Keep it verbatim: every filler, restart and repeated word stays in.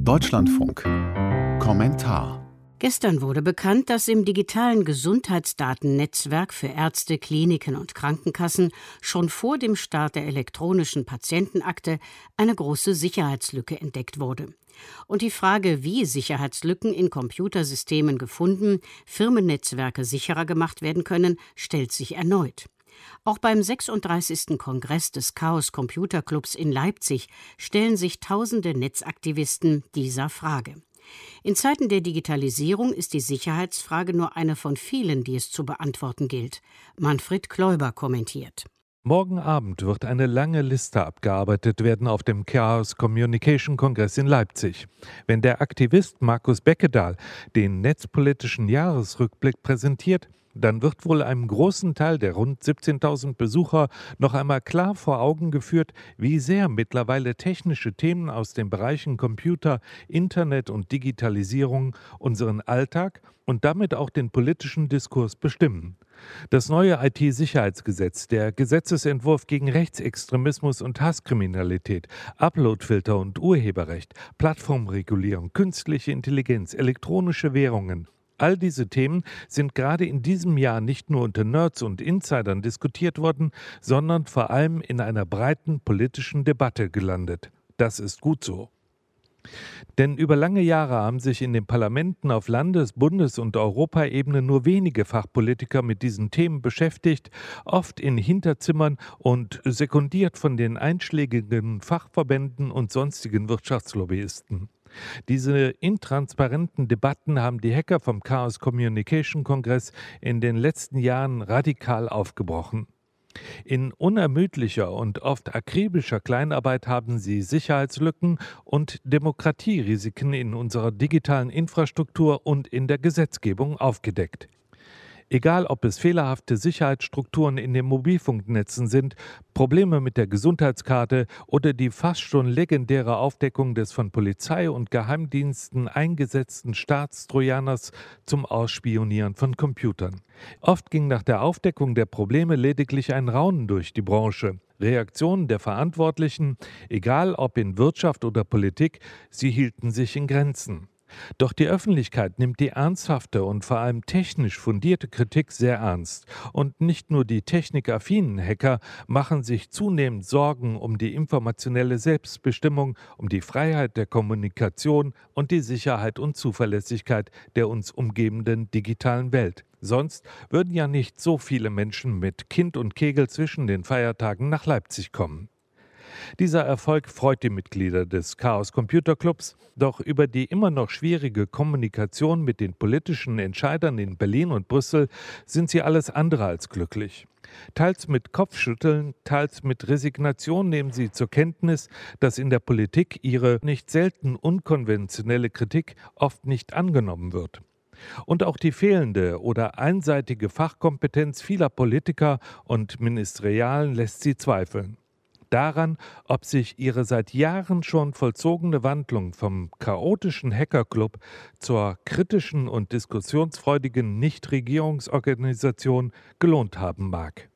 Deutschlandfunk. Kommentar. Gestern wurde bekannt, dass im digitalen Gesundheitsdatennetzwerk für Ärzte, Kliniken und Krankenkassen schon vor dem Start der elektronischen Patientenakte eine große Sicherheitslücke entdeckt wurde. Und die Frage, wie Sicherheitslücken in Computersystemen gefunden, Firmennetzwerke sicherer gemacht werden können, stellt sich erneut. Auch beim sechsunddreißigsten Kongress des Chaos Computer Clubs in Leipzig stellen sich tausende Netzaktivisten dieser Frage. In Zeiten der Digitalisierung ist die Sicherheitsfrage nur eine von vielen, die es zu beantworten gilt. Manfred Kläuber kommentiert. Morgen Abend wird eine lange Liste abgearbeitet werden auf dem Chaos Communication Kongress in Leipzig. Wenn der Aktivist Markus Beckedahl den netzpolitischen Jahresrückblick präsentiert, dann wird wohl einem großen Teil der rund siebzehntausend Besucher noch einmal klar vor Augen geführt, wie sehr mittlerweile technische Themen aus den Bereichen Computer, Internet und Digitalisierung unseren Alltag und damit auch den politischen Diskurs bestimmen. Das neue I T-Sicherheitsgesetz, der Gesetzesentwurf gegen Rechtsextremismus und Hasskriminalität, Uploadfilter und Urheberrecht, Plattformregulierung, künstliche Intelligenz, elektronische Währungen. All diese Themen sind gerade in diesem Jahr nicht nur unter Nerds und Insidern diskutiert worden, sondern vor allem in einer breiten politischen Debatte gelandet. Das ist gut so. Denn über lange Jahre haben sich in den Parlamenten auf Landes-, Bundes- und Europaebene nur wenige Fachpolitiker mit diesen Themen beschäftigt, oft in Hinterzimmern und sekundiert von den einschlägigen Fachverbänden und sonstigen Wirtschaftslobbyisten. Diese intransparenten Debatten haben die Hacker vom Chaos Communication Kongress in den letzten Jahren radikal aufgebrochen. In unermüdlicher und oft akribischer Kleinarbeit haben sie Sicherheitslücken und Demokratierisiken in unserer digitalen Infrastruktur und in der Gesetzgebung aufgedeckt. Egal, ob es fehlerhafte Sicherheitsstrukturen in den Mobilfunknetzen sind, Probleme mit der Gesundheitskarte oder die fast schon legendäre Aufdeckung des von Polizei und Geheimdiensten eingesetzten Staatstrojaners zum Ausspionieren von Computern. Oft ging nach der Aufdeckung der Probleme lediglich ein Raunen durch die Branche. Reaktionen der Verantwortlichen, egal ob in Wirtschaft oder Politik, sie hielten sich in Grenzen. Doch die Öffentlichkeit nimmt die ernsthafte und vor allem technisch fundierte Kritik sehr ernst. Und nicht nur die technikaffinen Hacker machen sich zunehmend Sorgen um die informationelle Selbstbestimmung, um die Freiheit der Kommunikation und die Sicherheit und Zuverlässigkeit der uns umgebenden digitalen Welt. Sonst würden ja nicht so viele Menschen mit Kind und Kegel zwischen den Feiertagen nach Leipzig kommen. Dieser Erfolg freut die Mitglieder des Chaos Computer Clubs, doch über die immer noch schwierige Kommunikation mit den politischen Entscheidern in Berlin und Brüssel sind sie alles andere als glücklich. Teils mit Kopfschütteln, teils mit Resignation nehmen sie zur Kenntnis, dass in der Politik ihre nicht selten unkonventionelle Kritik oft nicht angenommen wird. Und auch die fehlende oder einseitige Fachkompetenz vieler Politiker und Ministerialen lässt sie zweifeln. Daran, ob sich ihre seit Jahren schon vollzogene Wandlung vom chaotischen Hackerclub zur kritischen und diskussionsfreudigen Nichtregierungsorganisation gelohnt haben mag.